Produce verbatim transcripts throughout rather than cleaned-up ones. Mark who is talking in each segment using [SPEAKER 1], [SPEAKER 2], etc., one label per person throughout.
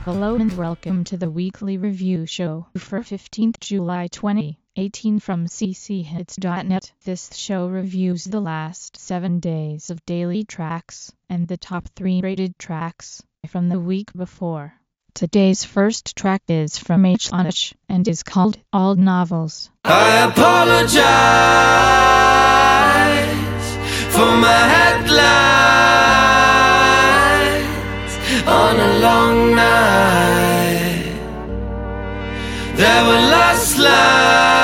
[SPEAKER 1] Hello and welcome to the weekly review show for fifteenth July twenty eighteen from c c hits dot net. This show reviews the last seven days of daily tracks and the top three rated tracks from the week before. Today's first track is from H on H and is called Old Novels.
[SPEAKER 2] I apologize for my headlights on a long night. There were lost lights.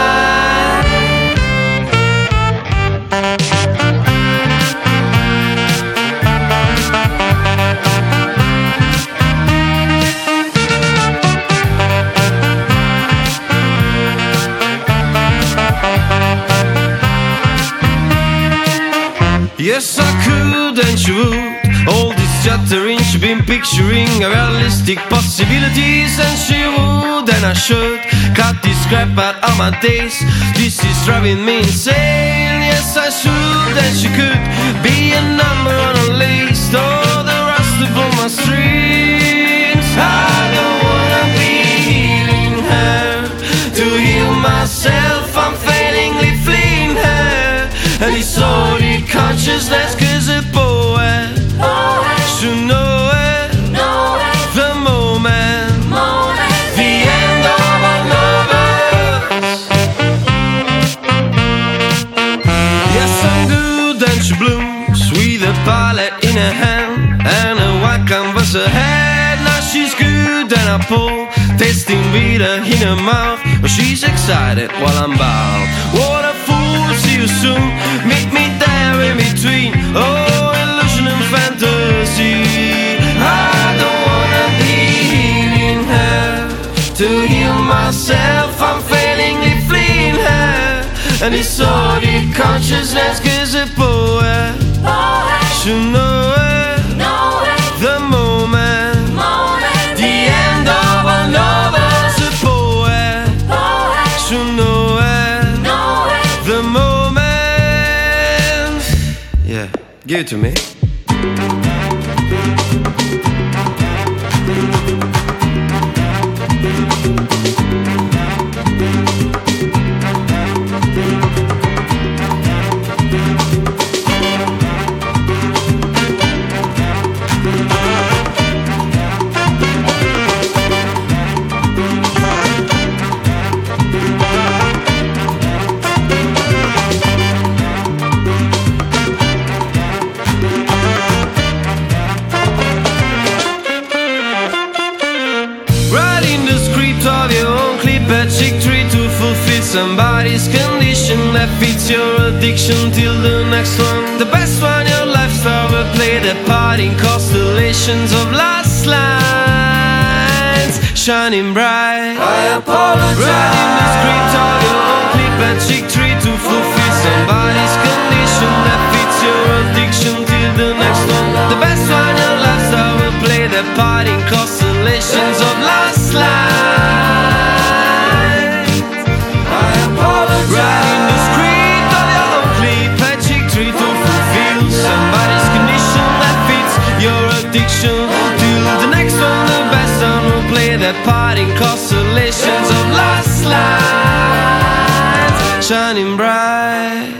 [SPEAKER 2] Yes, I could and she would. All this chattering, she been picturing realistic possibilities, and she would and I should cut this crap out of my days. This is driving me insane. Yes, I should and she could be a number on a list, or the rust upon my strings. I don't wanna be healing her to heal myself. I'm failingly fleeing her, and it's sordid consciousness, cause a poet should know it, know it. The moment, moment, the end of our lovers. Yes, I'm good and she blooms with a palette in her hand and a white canvas ahead. Now she's good and I pull, tasting bitter in her mouth, but she's excited while I'm bowed. What a fool, see you soon, meet me there in between. Oh, illusion and fantasy. I don't wanna be healing her to heal myself. I'm failingly fleeing her, and it's sordid consciousness, cause a poet should know it, know it. The moment, moment, the end of our lovers. A poet, poet should know it, know it. The moment. Yeah, give it to me. Somebody's condition that fits your addiction till the next one. The best one your lifestyle will play the part in constellations of last lines, shining bright. I apologize. Writing the script of your own clip and chick tree to fulfill somebody's condition that fits your addiction till the next one. The best one your lifestyle will play the part in constellations of last lines. Writing the script of your own clip, a chick tree to fulfill somebody's condition that fits your addiction. Till the next one, the best one will play their part in constellations of last lines, shining bright.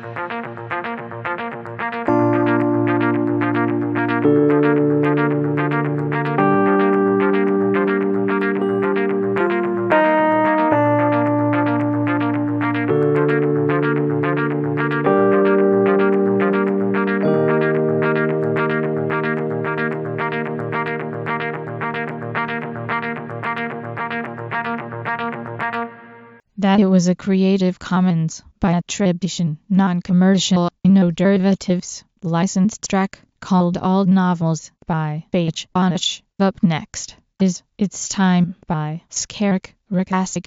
[SPEAKER 1] That it was a Creative Commons by attribution, non-commercial, no derivatives, licensed track called Old Novels by H on H. Up next is It's Time by Skarek Rakasik.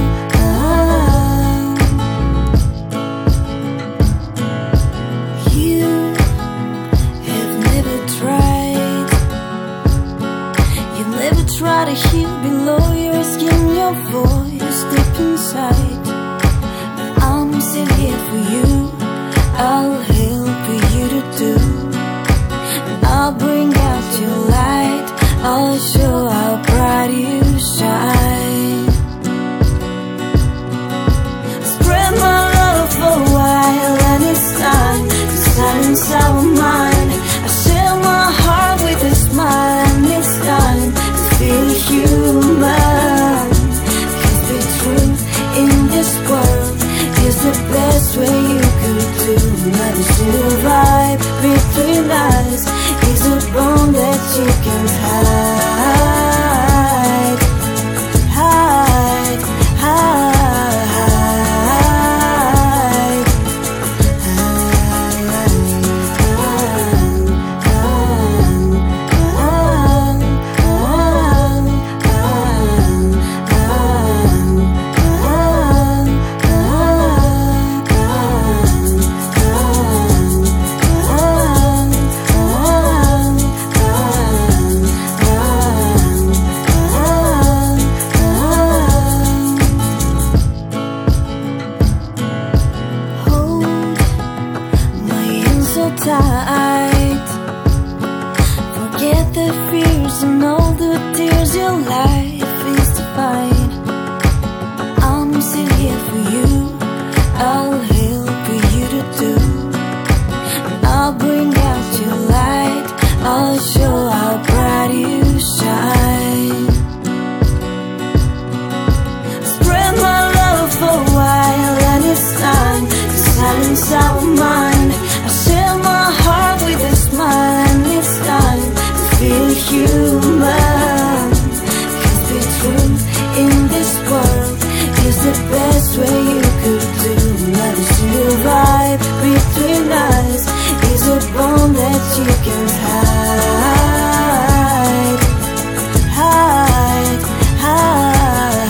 [SPEAKER 3] You in this world is the best way you could do. Never survive between us is a bond that you can hide, hide, hide,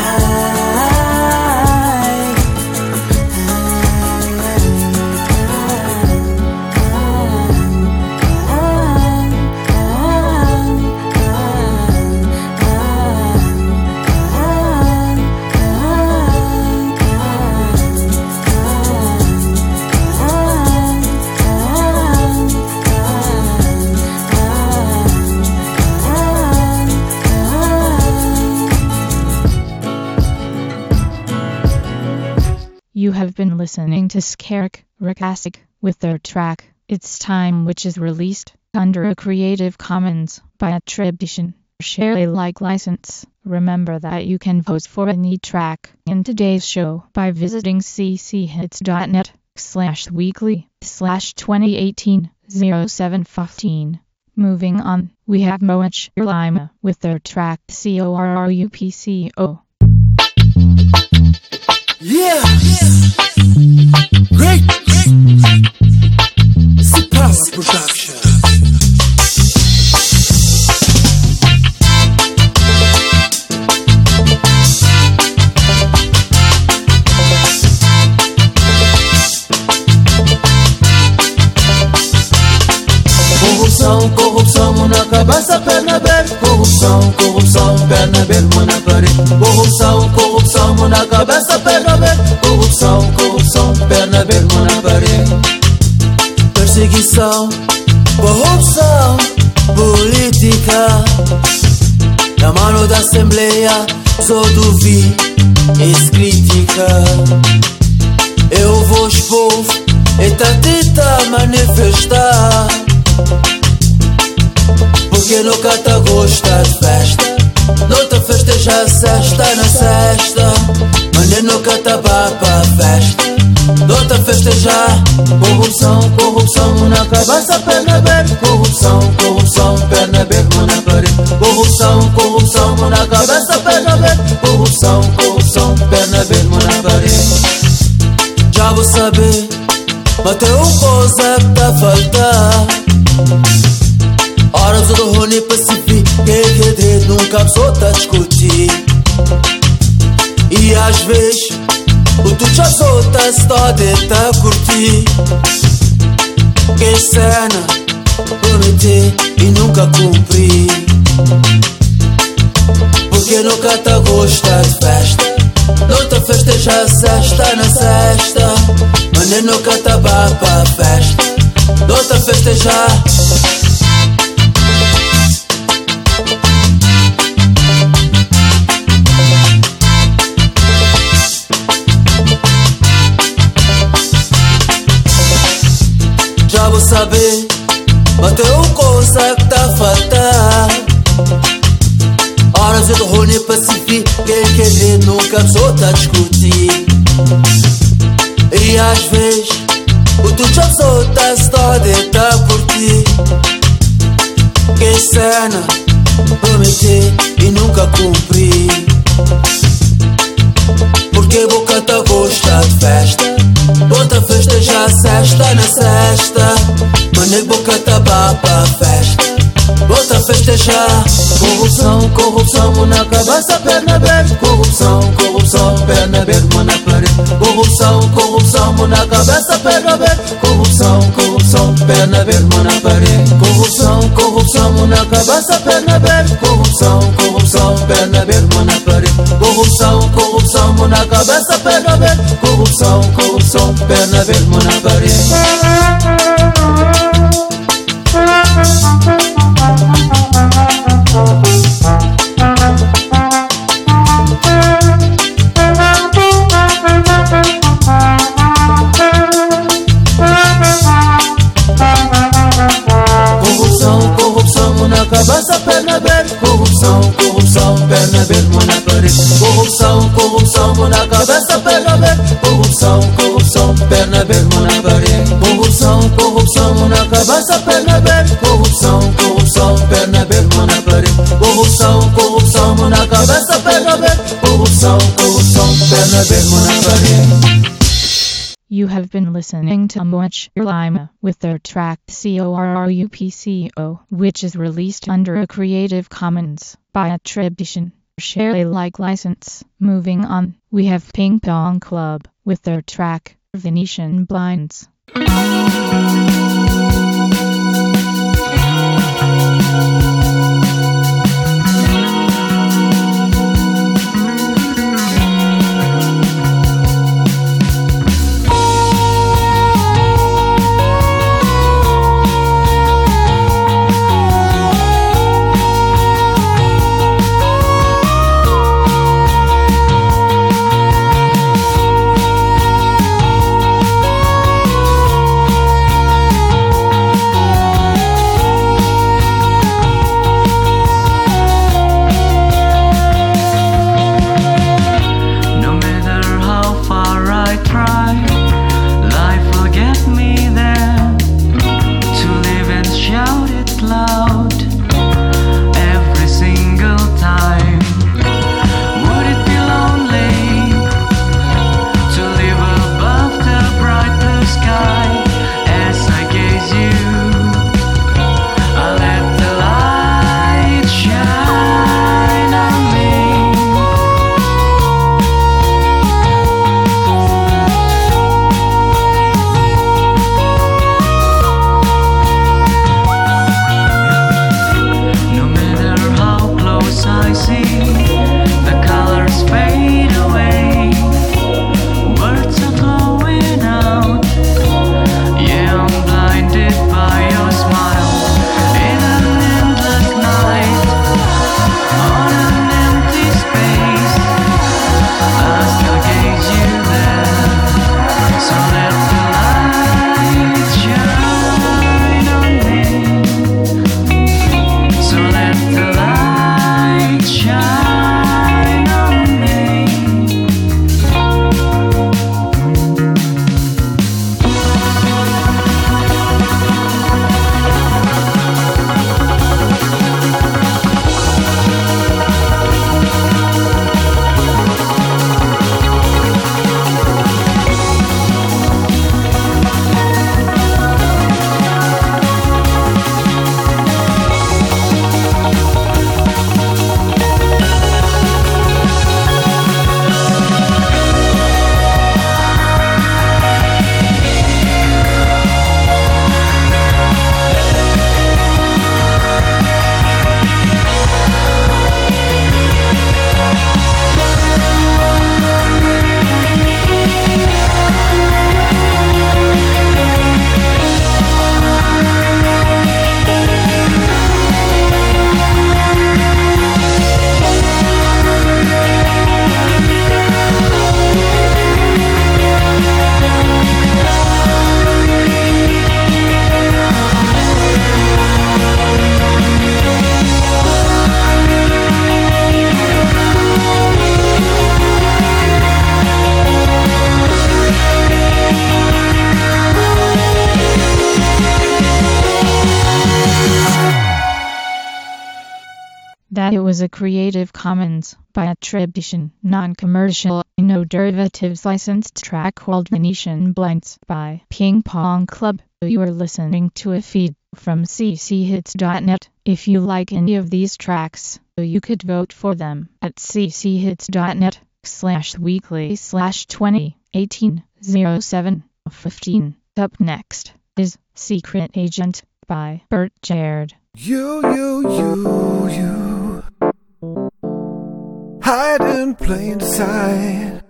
[SPEAKER 1] You have been listening to Skarek Rakasik with their track It's Time, which is released under a Creative Commons by attribution, share Alike license. Remember that you can vote for any track in today's show by visiting cchits.net slash weekly slash 2018 0715. Moving on, we have Moach Lima with their track C O R R U P C O.
[SPEAKER 4] Yeah, great, Surpass Production. Corrupção, corrupção na cabeça, perna aberta. Corrupção, corrupção, perna aberta, mão na parede. Corrupção, corrupção na cabeça, perna aberta. Corrupção, corrupção, perna aberta, mão na parede. Perseguição, corrupção, política. Na mão da Assembleia, só duvido, crítica. Eu vou expor, e tá tenta manifestar. Porque nunca tá gosta de festa. Nota festeja a sexta na sexta. Mas nem nunca tá pra festa. Nota festejar. Corrupção, corrupção na cabeça, perna aberta. Corrupção, corrupção, perna aberta, mão na parede. Corrupção, corrupção na cabeça, perna aberta. Corrupção, corrupção, perna aberta, mão na parede. Já vou saber, mas tem uma coisa que tá a faltar. Horas do Rony Pacific, que que de nunca só tá discutir. E às vezes o tu já só tá só de tá curtir. Que cena prometer e nunca cumprir. Porque nunca tá gosta de festa. Não tá festeja a sexta na sexta. Mas nem nunca tá pra festa. Não tá festejar. Já vou saber, mas tem uma coisa que tá a faltar. Horas do Rony Pacific, que que ele nunca só tá a discutir. E às vezes o tu já só tá só de tá a curtir. Que cena prometer e nunca cumprir. Porque boca tá gosta de festa. Bota festeja a sexta na sexta. Mas nem boca tá pra festa. Bota festejar. Corrupção, corrupção na cabeça, perna aberta. Corrupção, corrupção, perna aberta, mão na parede. Corrupção, corrupção na cabeça, perna aberta. Corrupção, corrupção, perna aberta, mão na parede. Corrupção, corrupção na cabeça, perna aberta. Corrupção, corrupção, perna aberta, mão na parede. Corrupção, corrupção na cabeça, perna aberta. Corrupção, corrupção, perna aberta, mão na parede. Corrupção, corrupção na cabeça, perna aberta. Corrupção, corrupção, perna aberta, mão na parede. Corrupção, corrupção na cabeça, perna aberta. Corrupção, corrupção, perna aberta. corrupção, corrupção, perna dele na parede.
[SPEAKER 1] You have been listening to Much Lima with their track C O R R U P C O, which is released under a Creative Commons by attribution, share Alike license. Moving on, we have Ping Pong Club with their track Venetian Blinds. It was a Creative Commons by attribution, non-commercial, no derivatives licensed track called Venetian Blinds by Ping Pong Club. You are listening to a feed from c c hits dot net. If you like any of these tracks, you could vote for them at c c hits dot net slash weekly slash twenty eighteen oh seven fifteen. Up next is Secret Agent by Bert Jared.
[SPEAKER 5] You, you, you, you hide in plain sight.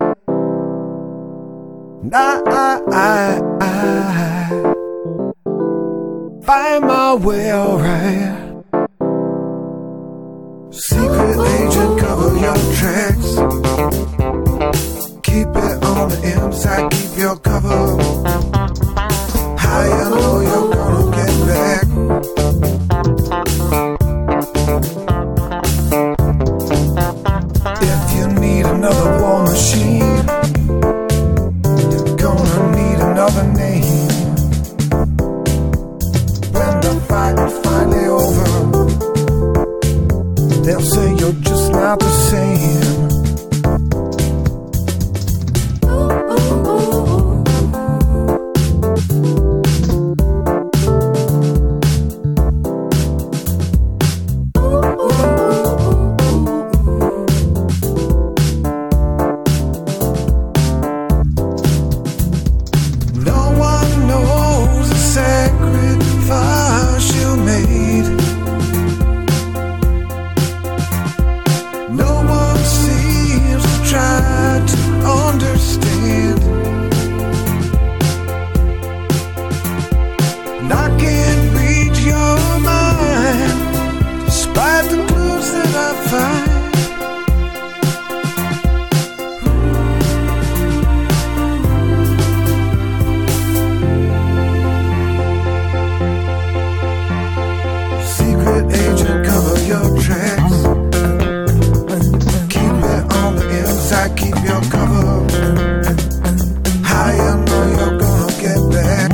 [SPEAKER 5] And I, I, I, I find my way alright. Secret agent, cover your tracks. Keep it on the inside, keep your cover. How you know you're gonna get back? If you need another war machine, you're gonna need another name. When the fight is finally over, they'll say you're just not the same. understand. And I can't read your mind, despite the clues that I find. Secret agent, cover your tracks. Keep it on the inside, keep your cover. How you know you're gonna get back?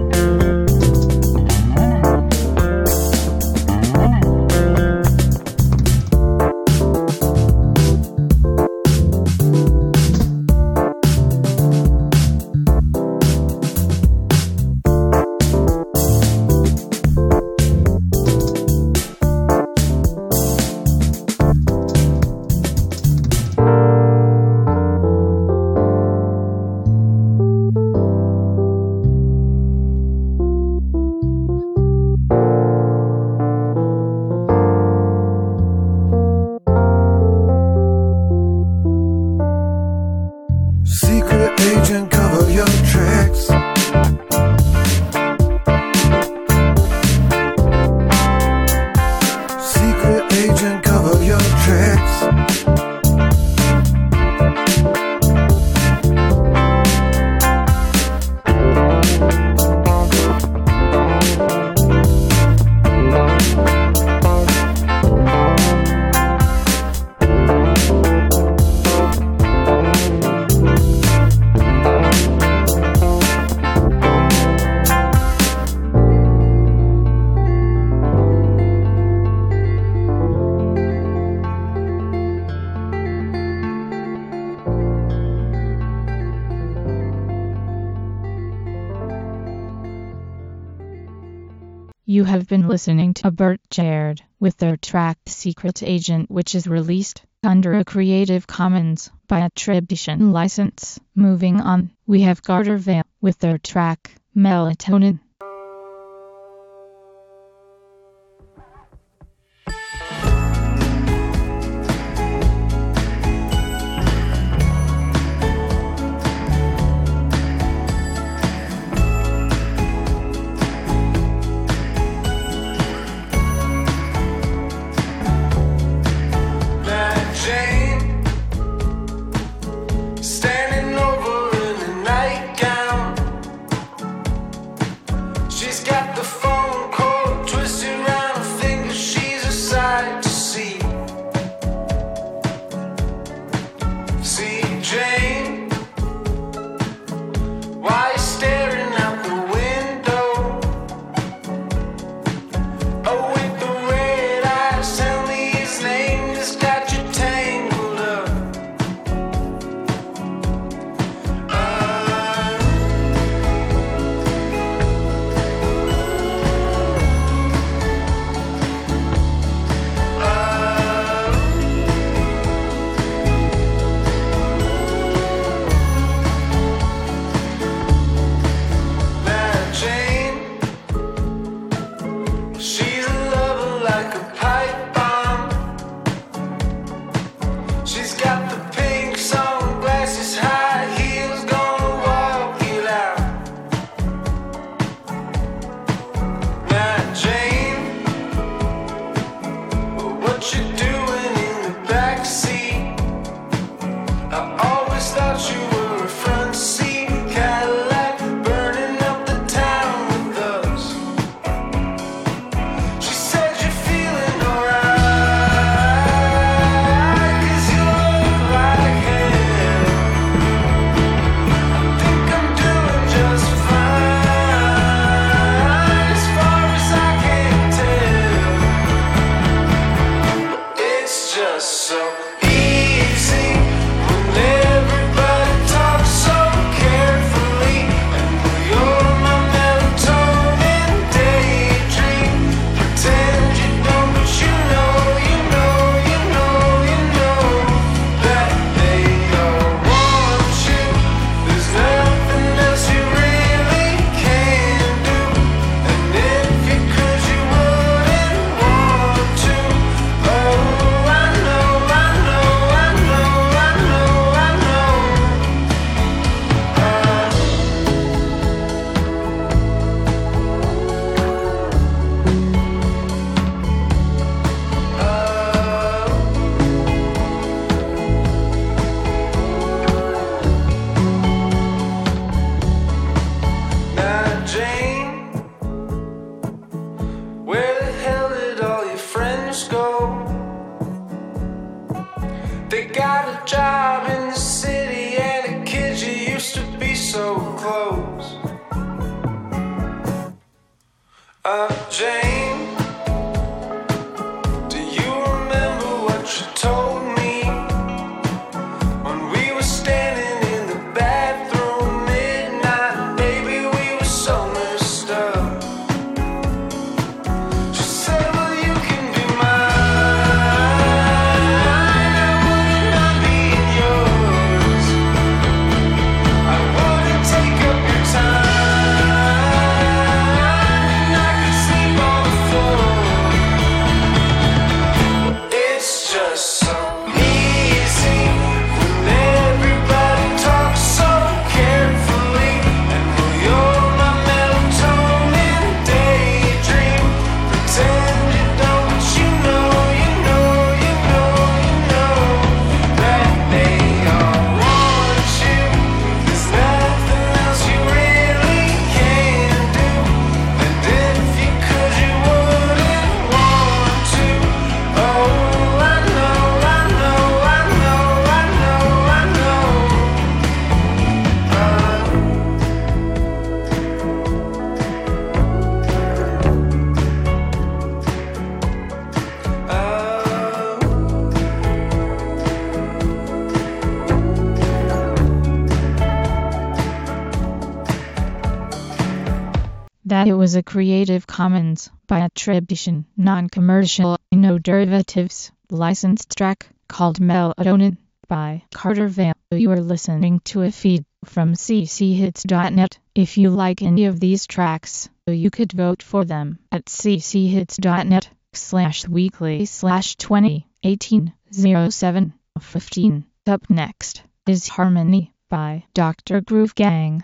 [SPEAKER 5] Secret agent, cover your tracks. Secret agent, cover your tracks.
[SPEAKER 1] You have been listening to Bert Jared with their track Secret Agent, which is released under a Creative Commons by attribution license. Moving on, we have Garter Vale with their track Melatonin.
[SPEAKER 2] Standing over in the nightgown,
[SPEAKER 6] just so easy when everybody
[SPEAKER 1] That it was a Creative Commons by attribution, non-commercial, no derivatives, licensed track called Melatonin by Carter Vale. You are listening to a feed from c c hits dot net. If you like any of these tracks, you could vote for them at c c hits dot net slash weekly slash twenty eighteen oh seven fifteen. Up next is Harmony by Doctor Groove Gang.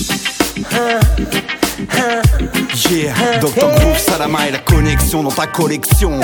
[SPEAKER 6] Yeah, docteur Groove Salama et la connexion dans ta collection.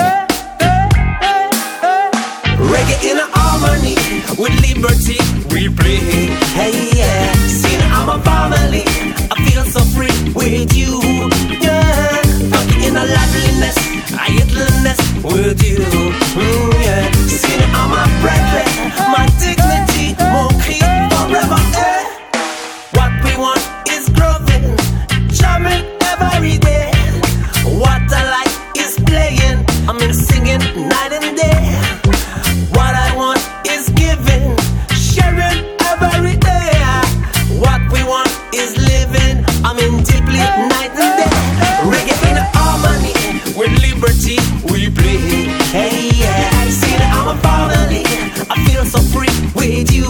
[SPEAKER 4] Reggae in harmony with liberty we play. Hey yeah, see I'm a family. I feel so free with you. Yeah, funky in a liveliness, I idleness with you. Mm, yeah, see I'm a brethren, my dignity, mon cri forever. Eh. What we want is growing, jamming every day. What I like is playing, I mean singing night and day. What I want is giving, sharing every day. What we want is living, I mean deeply night and day. Reggae in harmony with liberty we play. Hey yeah, I see that I'm a family. I feel so free with you.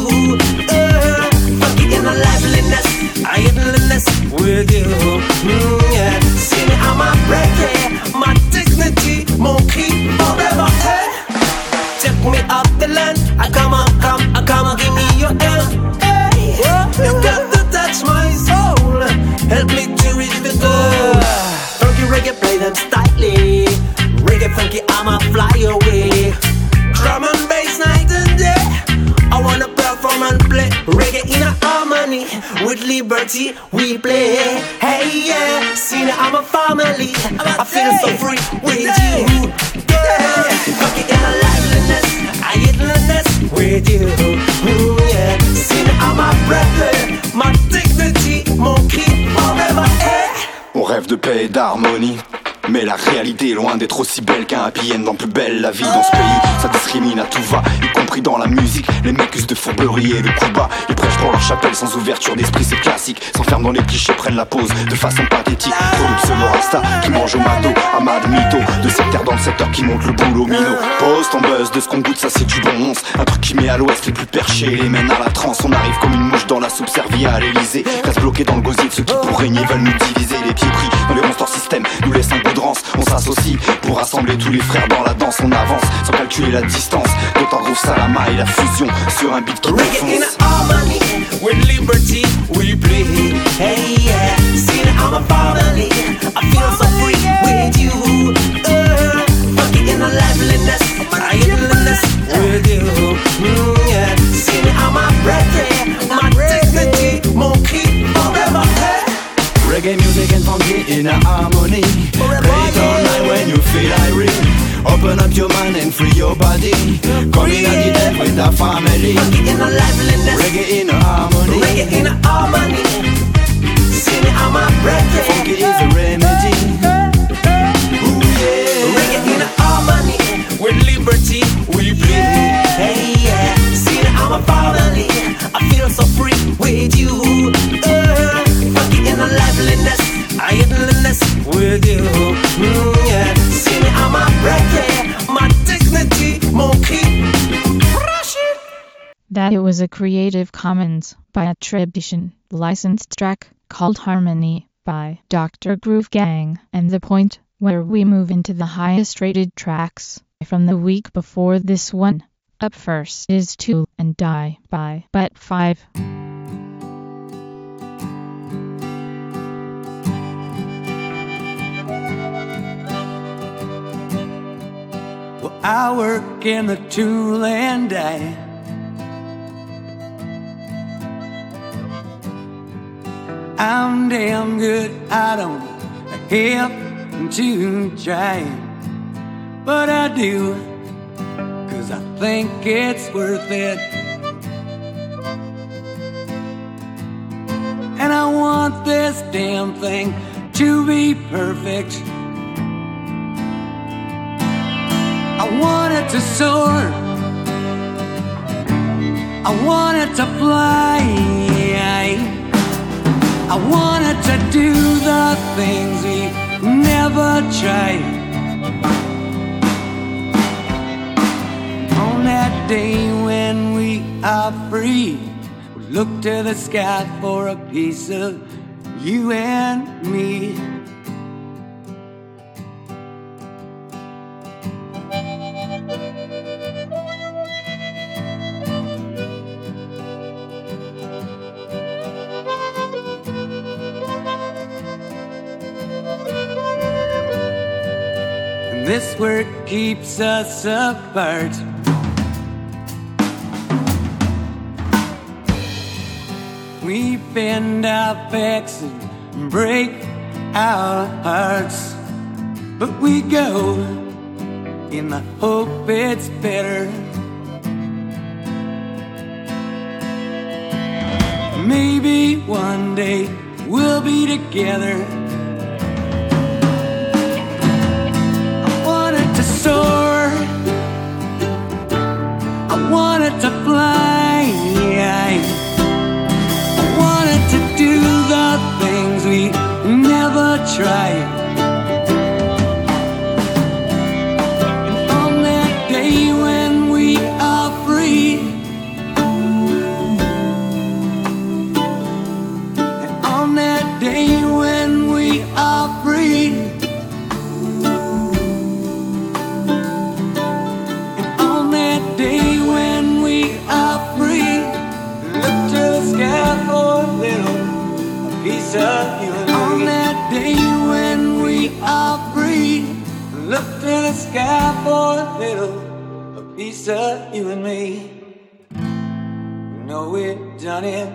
[SPEAKER 4] Uh, funky in a liveliness, I idleness with you. Mm, yeah, see that I'm a reggae, my dignity, mon cri forever. Hey. Take me up the land, I come on, come, I come on, give me your hand. Hey, you got to touch my soul, help me to reach the goal. Funky reggae, play them styly. Reggae funky, I'ma fly away. Drum and bass night and day, I wanna perform and play. Reggae in a harmony, with liberty we play. Hey yeah, see now I'm a family. I feel so free with you. Yeah, funky in a liveliness, I idleness with you. Ooh, yeah, see now I'm a brother, my dignity, mon key forever. Eh.
[SPEAKER 6] On rêve de paix et d'harmonie, mais la réalité est loin d'être aussi belle qu'un happy end dans Plus belle la vie. Dans ce pays, ça discrimine à tout va, y compris dans la musique. Les mecs usent de fourberie et de coups bas. Ils prêchent pour leur chapelle sans ouverture d'esprit, c'est classique. S'enferment dans les clichés, prennent la pause de façon pathétique. Trop de pseudo-rasta qui mange au mado, Ahmad Mito. De secteur dans le secteur qui monte le boulot minot. Pose ton buzz, de ce qu'on goûte, ça c'est du bon once. Un truc qui met à l'ouest les plus perchés, les mène à la transe. On arrive comme une mouche dans la soupe servie à l'Elysée. Reste bloqué dans le gosier de ceux qui pour régner veulent nous diviser. Les pieds pris dans les monsters système nous laissent un goût de rance. On s'associe pour rassembler tous les frères dans la danse. On avance sans calculer la distance. Docteur Groove Salama et la fusion sur un beat qui défonce.
[SPEAKER 4] Reggae in harmony with liberty we play. Hey yeah, see I'm a family. I feel so free with you. Uh, funky in a liveliness, I idleness with you. Mm, yeah, see I'm a reggae, my dignity, mon key forever. Hey.
[SPEAKER 6] Reggae music and funky in a harmony. Play it all night when you feel irate. Open up your mind and free your body. Come in and get it with a family.
[SPEAKER 4] Funky in a liveliness,
[SPEAKER 6] reggae in a harmony.
[SPEAKER 4] Reggae in a harmony. See me, I'm a reggae.
[SPEAKER 6] Funky is a remedy. Ooh yeah.
[SPEAKER 4] Reggae in a harmony with liberty we play. Hey yeah, see me, I'm a family. I feel so free with you. Uh, funky in a liveliness, I idleness with you. Mm, yeah, see me, I'm a reggae, my dignity, mon key.
[SPEAKER 1] That it was a Creative Commons by attribution, licensed track called Harmony by Doctor Groove Gang, and the point where we move into the highest rated tracks from the week before this one. Up first is Tool and Die by But five.
[SPEAKER 7] Well, I work in the tool and die. I'm damn good, I don't have to try, but I do, 'cause I think it's worth it. And I want this damn thing to be perfect. I want it to soar, I want it to fly, I want it to do do the things we never tried. On that day when we are free, we look to the sky for a piece of you and me. This work keeps us apart. We bend our backs and break our hearts, but we go in the hope it's better. Maybe one day we'll be together. Soar, I wanted to fly, I wanted to do the things we never tried. And on that day when we are free, and on that day when we are free, day when we are free, look to the sky for a little, a piece of you and me. On that day when we are free, look to the sky for a little, a piece of you and me. You know we've done it,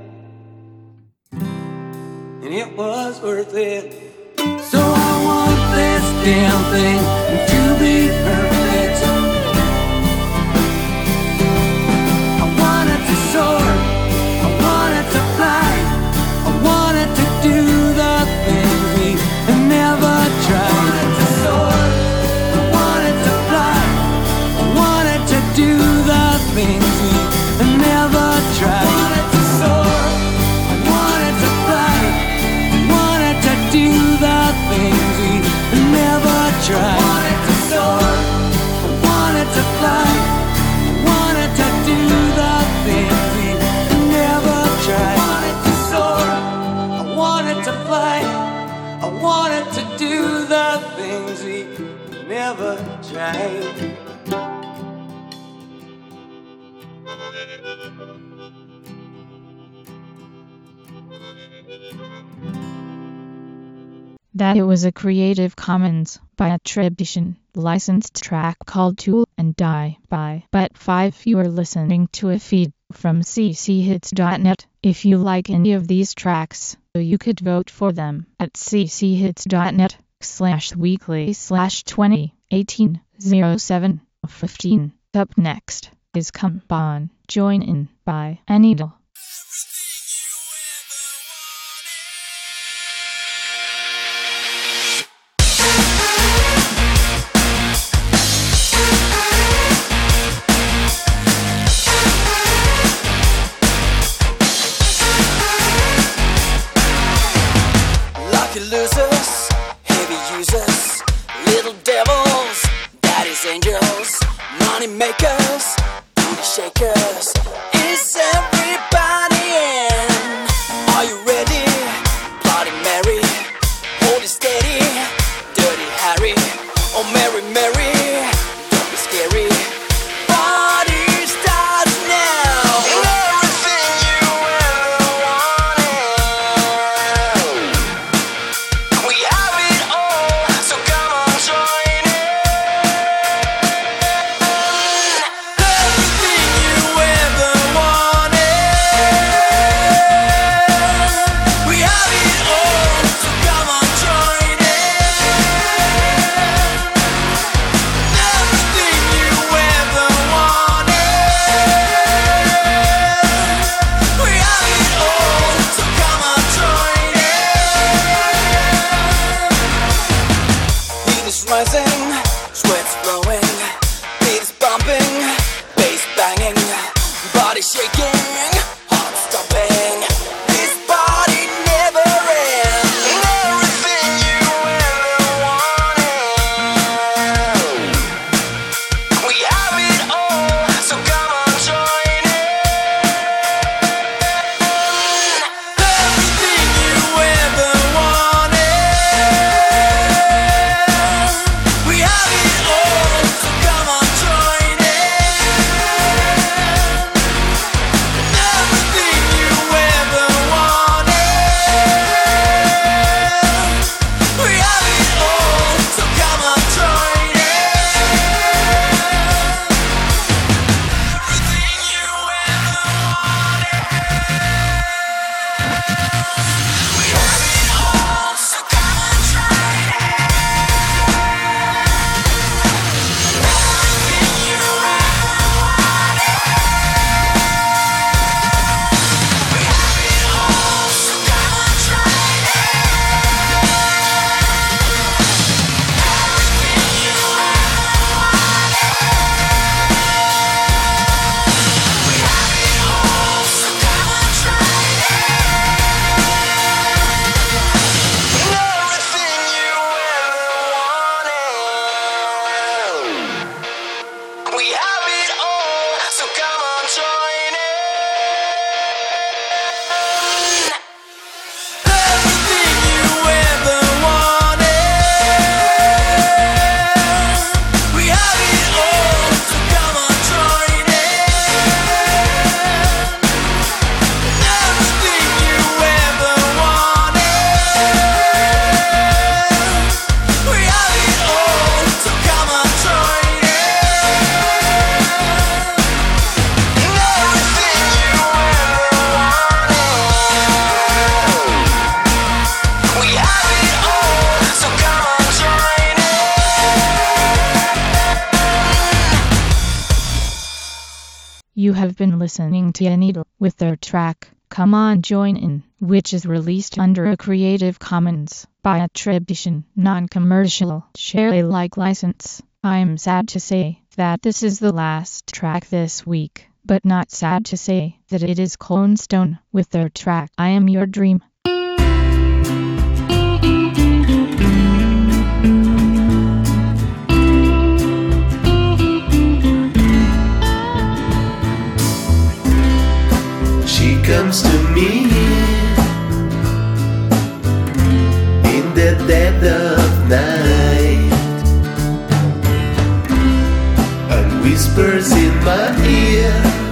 [SPEAKER 7] and it was worth it. So I want this damn thing to be perfect. I wanted to fly, I wanted to do the things we never tried. I wanted to soar, I wanted to fly, I wanted to do the things we never tried. I wanted to soar, I wanted to fly, I wanted to do the things we never tried. I wanted to soar, I wanted to fly, I wanted to do the things we never tried. I wanted to soar, I wanted to fly, I wanted to do the things we never tried.
[SPEAKER 1] That it was a Creative Commons by attribution, licensed track called Tool and Die by But five. You are listening to a feed from c c hits dot net. If you like any of these tracks, you could vote for them at c c hits dot net slash weekly slash twenty eighteen oh seven fifteen. Up next is Come On, Join In by Anidal.
[SPEAKER 8] Losers, heavy users, little devils, daddy's angels, money makers, booty shakers. Is everybody
[SPEAKER 1] You've been listening to Needle with their track Come On Join In, which is released under a Creative Commons by attribution, non-commercial, share Alike license. I'm sad to say that this is the last track this week, but not sad to say that it is Cold Stone with their track I Am Your Dream.
[SPEAKER 2] She comes to me in the dead of night and whispers in my ear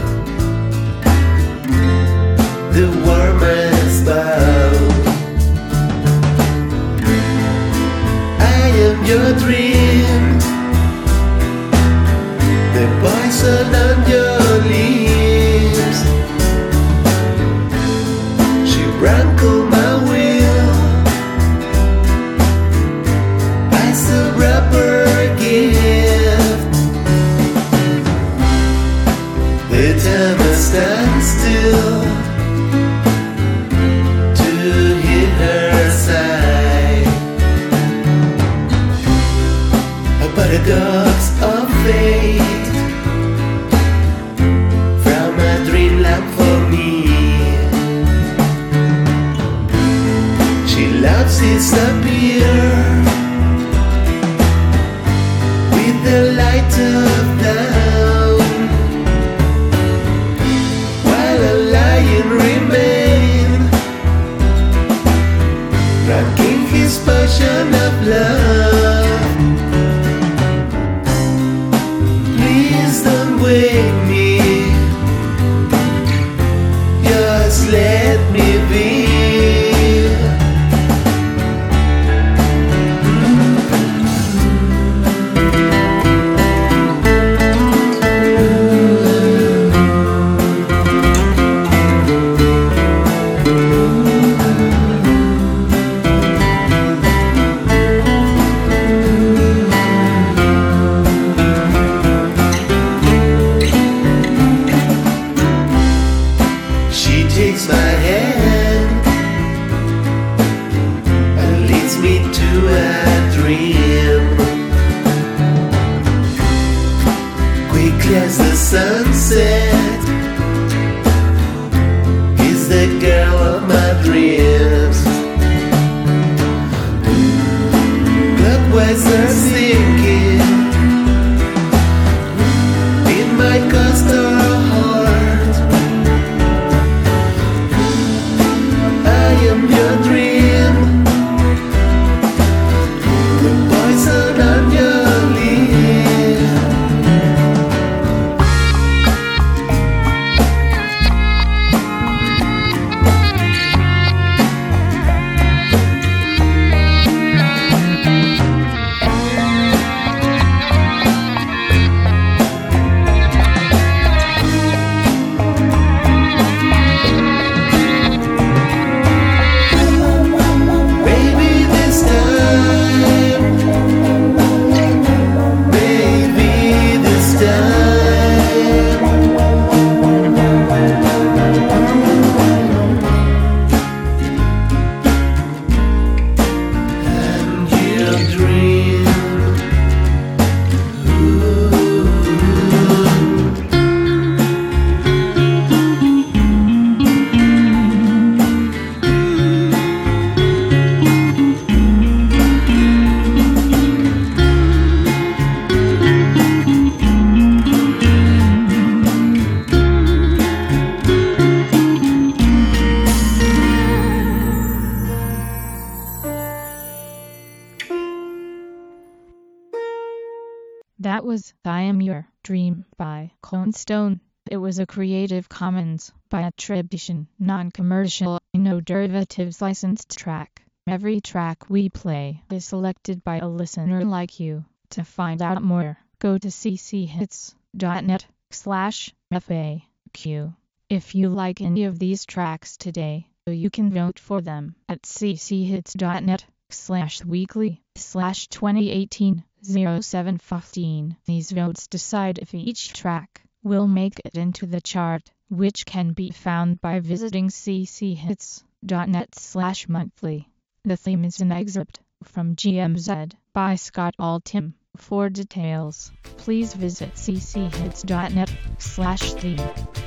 [SPEAKER 2] the warmest bow. I am your dream, the poison on your lips. Rankle my will as a rubber gift. The time I stand still to hear her sigh. A paradox of fate from a dreamland for me. Loves disappear with the light of dawn, while a lion remains, drinking his passion of love. Please don't wake me, just let me be. As the sunset is the girl of my dreams. Clockwise are sinking in my coastal heart. I am your dream, the poison on your lips.
[SPEAKER 1] That was I Am Your Dream by Cold Stone. It was a Creative Commons by attribution, non-commercial, no derivatives licensed track. Every track we play is selected by a listener like you. To find out more, go to cchits.net slash FAQ. If you like any of these tracks today, you can vote for them at cchits.net slash weekly slash 2018 0715. These votes decide if each track will make it into the chart, which can be found by visiting cchits.net slash monthly. The theme is an excerpt from G M Z by Scott Altham. For details, please visit cchits.net slash theme.